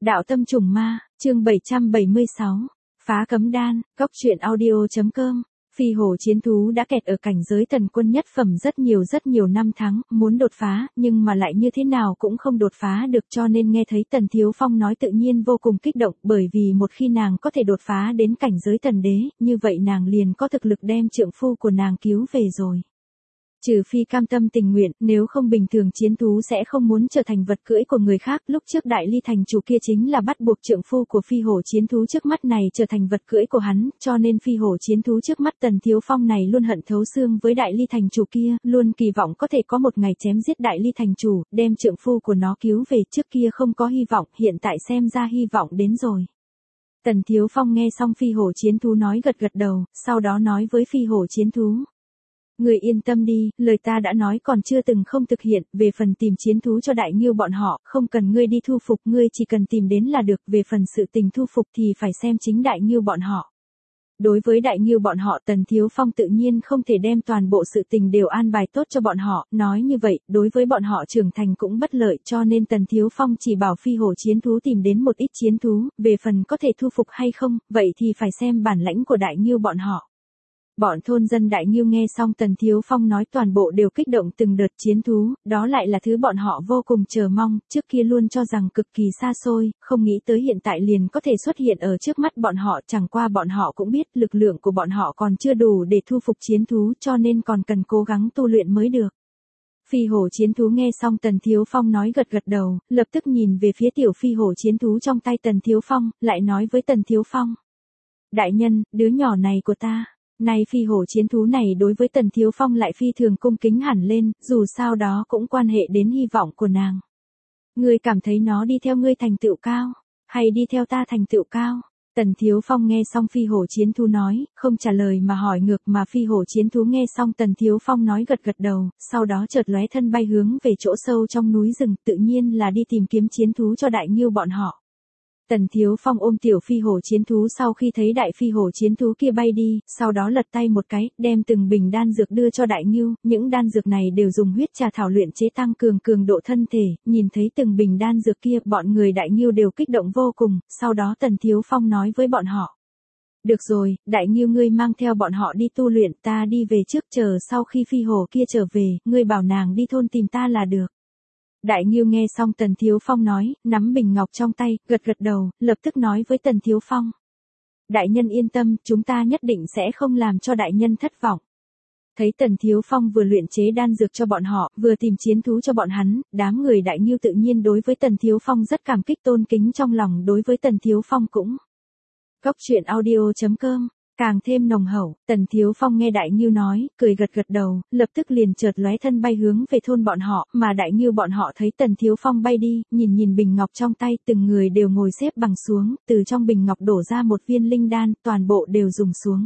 Đạo tâm trùng ma, chương 776. Phá cấm đan, góc truyện audio.com. Phi hổ chiến thú đã kẹt ở cảnh giới thần quân nhất phẩm rất nhiều năm tháng, muốn đột phá, nhưng mà lại như thế nào cũng không đột phá được, cho nên nghe thấy Tần Thiếu Phong nói tự nhiên vô cùng kích động, bởi vì một khi nàng có thể đột phá đến cảnh giới thần đế, như vậy nàng liền có thực lực đem trượng phu của nàng cứu về rồi. Trừ phi cam tâm tình nguyện, nếu không bình thường chiến thú sẽ không muốn trở thành vật cưỡi của người khác. Lúc trước Đại Ly thành chủ kia chính là bắt buộc trượng phu của phi hổ chiến thú trước mắt này trở thành vật cưỡi của hắn, cho nên phi hổ chiến thú trước mắt Tần Thiếu Phong này luôn hận thấu xương với Đại Ly thành chủ kia, luôn kỳ vọng có thể có một ngày chém giết Đại Ly thành chủ, đem trượng phu của nó cứu về. Trước kia không có hy vọng, hiện tại xem ra hy vọng đến rồi. Tần Thiếu Phong nghe xong phi hổ chiến thú nói gật gật đầu, sau đó nói với phi hổ chiến thú. Người yên tâm đi, lời ta đã nói còn chưa từng không thực hiện, về phần tìm chiến thú cho Đại Ngưu bọn họ, không cần ngươi đi thu phục, ngươi chỉ cần tìm đến là được, về phần sự tình thu phục thì phải xem chính Đại Ngưu bọn họ. Đối với Đại Ngưu bọn họ Tần Thiếu Phong tự nhiên không thể đem toàn bộ sự tình đều an bài tốt cho bọn họ, nói như vậy, đối với bọn họ trưởng thành cũng bất lợi, cho nên Tần Thiếu Phong chỉ bảo phi hổ chiến thú tìm đến một ít chiến thú, về phần có thể thu phục hay không, vậy thì phải xem bản lãnh của Đại Ngưu bọn họ. Bọn thôn dân Đại Ngưu nghe xong Tần Thiếu Phong nói toàn bộ đều kích động từng đợt chiến thú, đó lại là thứ bọn họ vô cùng chờ mong, trước kia luôn cho rằng cực kỳ xa xôi, không nghĩ tới hiện tại liền có thể xuất hiện ở trước mắt bọn họ, chẳng qua bọn họ cũng biết lực lượng của bọn họ còn chưa đủ để thu phục chiến thú, cho nên còn cần cố gắng tu luyện mới được. Phi hổ chiến thú nghe xong Tần Thiếu Phong nói gật gật đầu, lập tức nhìn về phía tiểu phi hổ chiến thú trong tay Tần Thiếu Phong, lại nói với Tần Thiếu Phong. Đại nhân, đứa nhỏ này của ta. Này phi hổ chiến thú này đối với Tần Thiếu Phong lại phi thường cung kính hẳn lên, dù sao đó cũng quan hệ đến hy vọng của nàng. Ngươi cảm thấy nó đi theo ngươi thành tựu cao, hay đi theo ta thành tựu cao? Tần Thiếu Phong nghe xong phi hổ chiến thú nói, không trả lời mà hỏi ngược, mà phi hổ chiến thú nghe xong Tần Thiếu Phong nói gật gật đầu, sau đó chợt lóe thân bay hướng về chỗ sâu trong núi rừng, tự nhiên là đi tìm kiếm chiến thú cho Đại Ngưu bọn họ. Tần Thiếu Phong ôm tiểu phi hổ chiến thú sau khi thấy đại phi hổ chiến thú kia bay đi, sau đó lật tay một cái, đem từng bình đan dược đưa cho Đại Ngưu, những đan dược này đều dùng huyết trà thảo luyện chế tăng cường độ thân thể, nhìn thấy từng bình đan dược kia, bọn người Đại Ngưu đều kích động vô cùng, sau đó Tần Thiếu Phong nói với bọn họ. Được rồi, Đại Ngưu ngươi mang theo bọn họ đi tu luyện, ta đi về trước, chờ sau khi phi hổ kia trở về, ngươi bảo nàng đi thôn tìm ta là được. Đại Ngưu nghe xong Tần Thiếu Phong nói, nắm bình ngọc trong tay, gật gật đầu, lập tức nói với Tần Thiếu Phong. Đại nhân yên tâm, chúng ta nhất định sẽ không làm cho đại nhân thất vọng. Thấy Tần Thiếu Phong vừa luyện chế đan dược cho bọn họ, vừa tìm chiến thú cho bọn hắn, đám người Đại Ngưu tự nhiên đối với Tần Thiếu Phong rất cảm kích tôn kính trong lòng, đối với Tần Thiếu Phong cũng. Góc truyện audio.com. Càng thêm nồng hậu, Tần Thiếu Phong nghe Đại Ngưu nói, cười gật gật đầu, lập tức liền chợt lóe thân bay hướng về thôn bọn họ, mà Đại Ngưu bọn họ thấy Tần Thiếu Phong bay đi, nhìn bình ngọc trong tay, từng người đều ngồi xếp bằng xuống, từ trong bình ngọc đổ ra một viên linh đan, toàn bộ đều dùng xuống.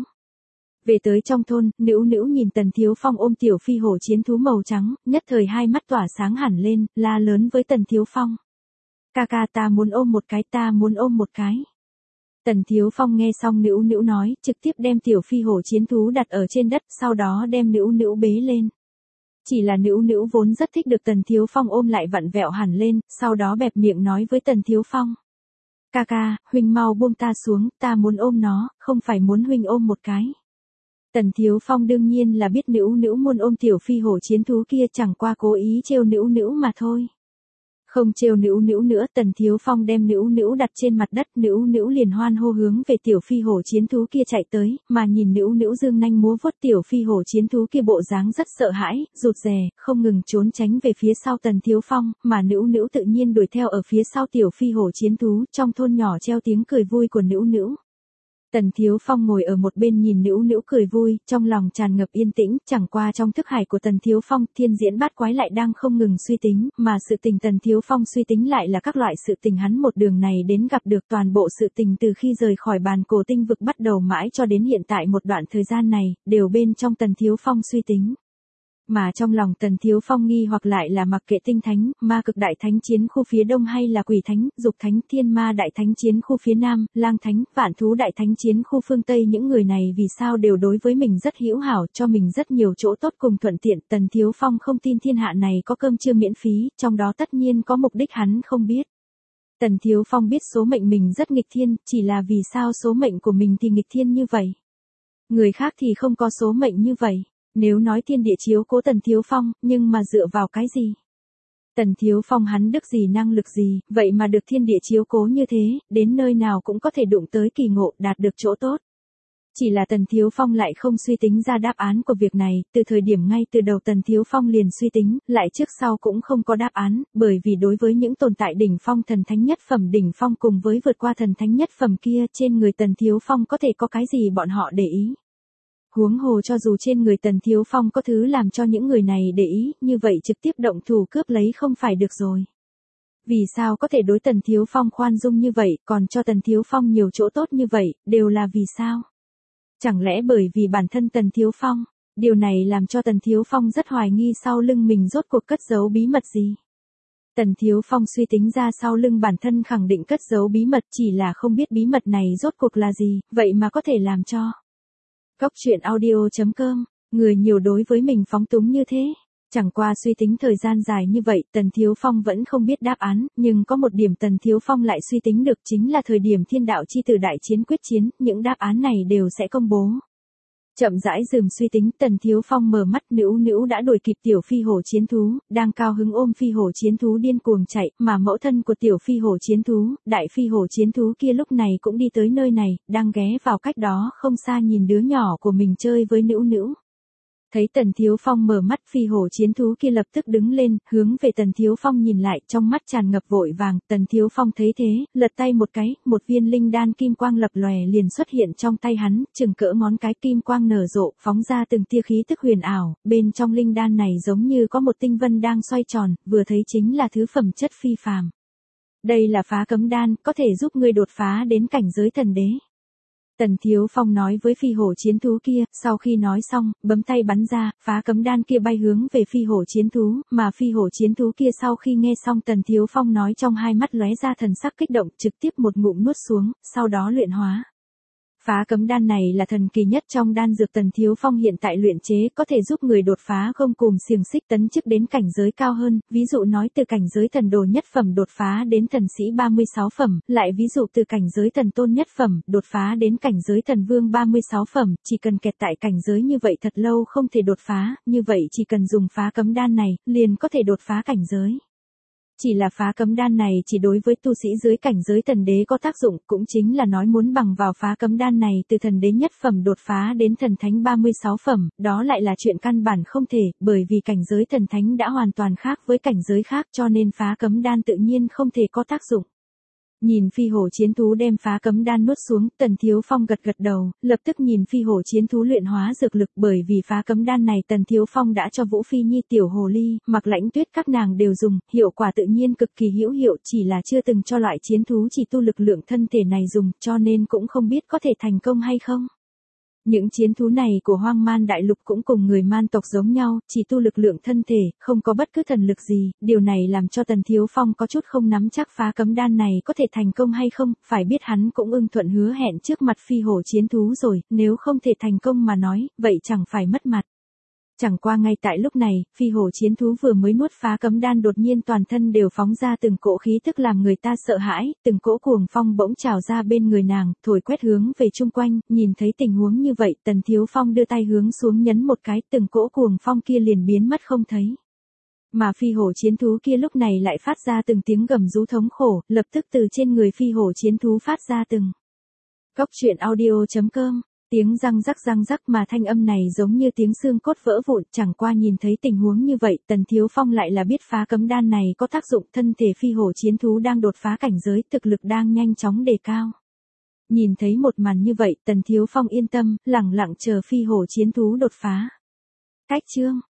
Về tới trong thôn, Nữu Nữu nhìn Tần Thiếu Phong ôm tiểu phi hổ chiến thú màu trắng, nhất thời hai mắt tỏa sáng hẳn lên, la lớn với Tần Thiếu Phong. Ca ca ta muốn ôm một cái, ta muốn ôm một cái. Tần Thiếu Phong nghe xong Nữu Nữu nói, trực tiếp đem tiểu phi hổ chiến thú đặt ở trên đất, sau đó đem Nữu Nữu bế lên. Chỉ là Nữu Nữu vốn rất thích được Tần Thiếu Phong ôm lại vặn vẹo hẳn lên, sau đó bẹp miệng nói với Tần Thiếu Phong. Ca ca, huynh mau buông ta xuống, ta muốn ôm nó, không phải muốn huynh ôm một cái. Tần Thiếu Phong đương nhiên là biết Nữu Nữu muốn ôm tiểu phi hổ chiến thú kia, chẳng qua cố ý trêu Nữu Nữu mà thôi. Không trêu Nữu Nữu nữa, Tần Thiếu Phong đem Nữu Nữu đặt trên mặt đất, Nữu Nữu liền hoan hô hướng về tiểu phi hổ chiến thú kia chạy tới, mà nhìn Nữu Nữu dương nanh múa vuốt, tiểu phi hổ chiến thú kia bộ dáng rất sợ hãi, rụt rè, không ngừng trốn tránh về phía sau Tần Thiếu Phong, mà Nữu Nữu tự nhiên đuổi theo ở phía sau tiểu phi hổ chiến thú, trong thôn nhỏ treo tiếng cười vui của Nữu Nữu. Tần Thiếu Phong ngồi ở một bên nhìn Nữu Nữu cười vui, trong lòng tràn ngập yên tĩnh, chẳng qua trong thức hải của Tần Thiếu Phong, thiên diễn bát quái lại đang không ngừng suy tính, mà sự tình Tần Thiếu Phong suy tính lại là các loại sự tình hắn một đường này đến gặp được, toàn bộ sự tình từ khi rời khỏi bàn cổ tinh vực bắt đầu mãi cho đến hiện tại một đoạn thời gian này, đều bên trong Tần Thiếu Phong suy tính. Mà trong lòng Tần Thiếu Phong nghi hoặc lại là mặc kệ tinh thánh, ma cực đại thánh chiến khu phía đông hay là quỷ thánh, dục thánh, thiên ma đại thánh chiến khu phía nam, lang thánh, vạn thú đại thánh chiến khu phương tây, những người này vì sao đều đối với mình rất hữu hảo, cho mình rất nhiều chỗ tốt cùng thuận tiện. Tần Thiếu Phong không tin thiên hạ này có cơm trưa miễn phí, trong đó tất nhiên có mục đích hắn không biết. Tần Thiếu Phong biết số mệnh mình rất nghịch thiên, chỉ là vì sao số mệnh của mình thì nghịch thiên như vậy. Người khác thì không có số mệnh như vậy. Nếu nói thiên địa chiếu cố Tần Thiếu Phong, nhưng mà dựa vào cái gì? Tần Thiếu Phong hắn đức gì năng lực gì, vậy mà được thiên địa chiếu cố như thế, đến nơi nào cũng có thể đụng tới kỳ ngộ, đạt được chỗ tốt. Chỉ là Tần Thiếu Phong lại không suy tính ra đáp án của việc này, từ thời điểm ngay từ đầu Tần Thiếu Phong liền suy tính, lại trước sau cũng không có đáp án, bởi vì đối với những tồn tại đỉnh phong thần thánh nhất phẩm đỉnh phong cùng với vượt qua thần thánh nhất phẩm kia, trên người Tần Thiếu Phong có thể có cái gì bọn họ để ý. Huống hồ cho dù trên người Tần Thiếu Phong có thứ làm cho những người này để ý, như vậy trực tiếp động thủ cướp lấy không phải được rồi. Vì sao có thể đối Tần Thiếu Phong khoan dung như vậy, còn cho Tần Thiếu Phong nhiều chỗ tốt như vậy, đều là vì sao? Chẳng lẽ bởi vì bản thân Tần Thiếu Phong? Điều này làm cho Tần Thiếu Phong rất hoài nghi sau lưng mình rốt cuộc cất giấu bí mật gì. Tần Thiếu Phong suy tính ra sau lưng bản thân khẳng định cất giấu bí mật, chỉ là không biết bí mật này rốt cuộc là gì, vậy mà có thể làm cho. Cốc truyện audio.com, người nhiều đối với mình phóng túng như thế. Chẳng qua suy tính thời gian dài như vậy, Tần Thiếu Phong vẫn không biết đáp án, nhưng có một điểm Tần Thiếu Phong lại suy tính được chính là thời điểm thiên đạo chi tử đại chiến quyết chiến, những đáp án này đều sẽ công bố. Chậm rãi dừng suy tính, Tần Thiếu Phong mở mắt, Nữu Nữu đã đuổi kịp tiểu phi hổ chiến thú, đang cao hứng ôm phi hổ chiến thú điên cuồng chạy, mà mẫu thân của tiểu phi hổ chiến thú, đại phi hổ chiến thú kia lúc này cũng đi tới nơi này, đang ghé vào cách đó không xa nhìn đứa nhỏ của mình chơi với Nữu Nữu. Thấy Tần Thiếu Phong mở mắt, phi hổ chiến thú kia lập tức đứng lên, hướng về Tần Thiếu Phong nhìn lại, trong mắt tràn ngập vội vàng. Tần Thiếu Phong thấy thế, lật tay một cái, một viên linh đan kim quang lập lòe liền xuất hiện trong tay hắn, chừng cỡ ngón cái, kim quang nở rộ, phóng ra từng tia khí tức huyền ảo, bên trong linh đan này giống như có một tinh vân đang xoay tròn, vừa thấy chính là thứ phẩm chất phi phàm. Đây là phá cấm đan, có thể giúp ngươi đột phá đến cảnh giới thần đế. Tần Thiếu Phong nói với phi hổ chiến thú kia, sau khi nói xong, bấm tay bắn ra, phá cấm đan kia bay hướng về phi hổ chiến thú, mà phi hổ chiến thú kia sau khi nghe xong Tần Thiếu Phong nói trong hai mắt lóe ra thần sắc kích động, trực tiếp một ngụm nuốt xuống, sau đó luyện hóa. Phá cấm đan này là thần kỳ nhất trong đan dược Tần Thiếu Phong hiện tại luyện chế, có thể giúp người đột phá gông cùm xiềng xích tấn chức đến cảnh giới cao hơn, ví dụ nói từ cảnh giới thần đồ nhất phẩm đột phá đến thần sĩ 36 phẩm, lại ví dụ từ cảnh giới thần tôn nhất phẩm, đột phá đến cảnh giới thần vương 36 phẩm, chỉ cần kẹt tại cảnh giới như vậy thật lâu không thể đột phá, như vậy chỉ cần dùng phá cấm đan này, liền có thể đột phá cảnh giới. Chỉ là phá cấm đan này chỉ đối với tu sĩ dưới cảnh giới thần đế có tác dụng, cũng chính là nói muốn bằng vào phá cấm đan này từ thần đế nhất phẩm đột phá đến thần thánh 36 phẩm, đó lại là chuyện căn bản không thể, bởi vì cảnh giới thần thánh đã hoàn toàn khác với cảnh giới khác cho nên phá cấm đan tự nhiên không thể có tác dụng. Nhìn phi hổ chiến thú đem phá cấm đan nuốt xuống, Tần Thiếu Phong gật gật đầu, lập tức nhìn phi hổ chiến thú luyện hóa dược lực, bởi vì phá cấm đan này Tần Thiếu Phong đã cho Vũ Phi Nhi, Tiểu Hồ Ly, Mặc Lãnh Tuyết các nàng đều dùng, hiệu quả tự nhiên cực kỳ hữu hiệu, chỉ là chưa từng cho loại chiến thú chỉ tu lực lượng thân thể này dùng, cho nên cũng không biết có thể thành công hay không. Những chiến thú này của Hoang Man Đại Lục cũng cùng người man tộc giống nhau, chỉ tu lực lượng thân thể, không có bất cứ thần lực gì, điều này làm cho Tần Thiếu Phong có chút không nắm chắc phá cấm đan này có thể thành công hay không, phải biết hắn cũng ưng thuận hứa hẹn trước mặt phi hổ chiến thú rồi, nếu không thể thành công mà nói, vậy chẳng phải mất mặt. Chẳng qua ngay tại lúc này, phi hổ chiến thú vừa mới nuốt phá cấm đan đột nhiên toàn thân đều phóng ra từng cỗ khí tức làm người ta sợ hãi, từng cỗ cuồng phong bỗng trào ra bên người nàng, thổi quét hướng về chung quanh, nhìn thấy tình huống như vậy, Tần Thiếu Phong đưa tay hướng xuống nhấn một cái, từng cỗ cuồng phong kia liền biến mất không thấy. Mà phi hổ chiến thú kia lúc này lại phát ra từng tiếng gầm rú thống khổ, lập tức từ trên người phi hổ chiến thú phát ra từng. Cốc truyện audio.com. Tiếng răng rắc mà thanh âm này giống như tiếng xương cốt vỡ vụn, chẳng qua nhìn thấy tình huống như vậy, Tần Thiếu Phong lại là biết phá cấm đan này có tác dụng, thân thể phi hổ chiến thú đang đột phá cảnh giới, thực lực đang nhanh chóng đề cao. Nhìn thấy một màn như vậy, Tần Thiếu Phong yên tâm, lẳng lặng chờ phi hổ chiến thú đột phá. Cách chương